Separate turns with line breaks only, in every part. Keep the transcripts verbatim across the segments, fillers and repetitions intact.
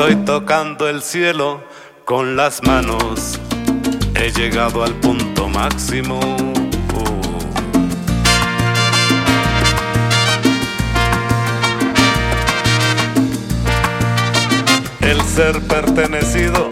Estoy tocando el cielo con las manos, he llegado al punto máximo. El ser pertenecido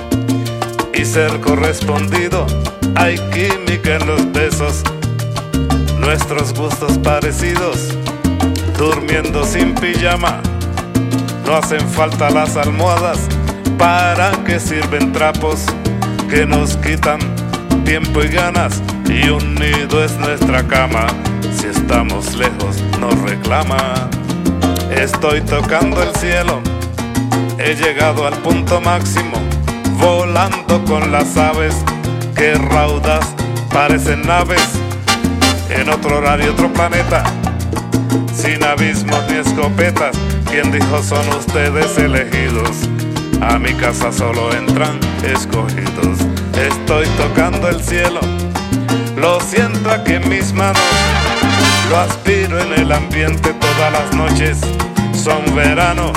y ser correspondido, hay química en los besos, nuestros gustos parecidos, durmiendo sin pijama, no hacen falta las almohadas, ¿para qué sirven trapos que nos quitan tiempo y ganas? Y un nido es nuestra cama, si estamos lejos nos reclama. Estoy tocando el cielo, he llegado al punto máximo, volando con las aves que raudas parecen naves, en otro horario, otro planeta, sin abismos ni escopetas. ¿Quién dijo son ustedes elegidos? A mi casa solo entran escogidos. Estoy tocando el cielo, lo siento aquí en mis manos, lo aspiro en el ambiente todas las noches, son verano,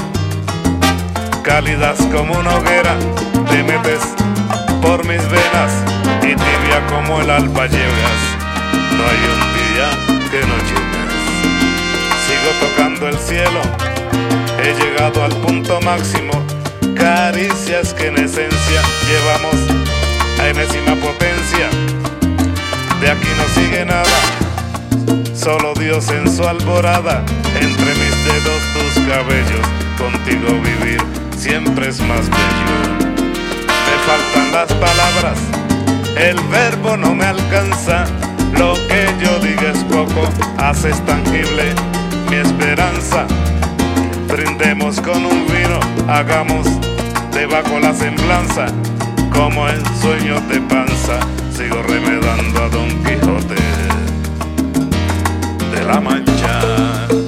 cálidas como una hoguera, te metes por mis venas y tibia como el alba llegas, no hay un día que no llegas. Sigo tocando el cielo, he llegado al punto máximo, caricias que en esencia llevamos a enésima potencia, de aquí no sigue nada, solo Dios en su alborada, entre mis dedos tus cabellos, contigo vivir siempre es más bello. Me faltan las palabras, el verbo no me alcanza, lo que yo diga es poco, haces tangible mi esperanza. Brindemos con un vino, hagamos debajo la semblanza, como en sueños de panza, sigo remedando a Don Quijote de la Mancha.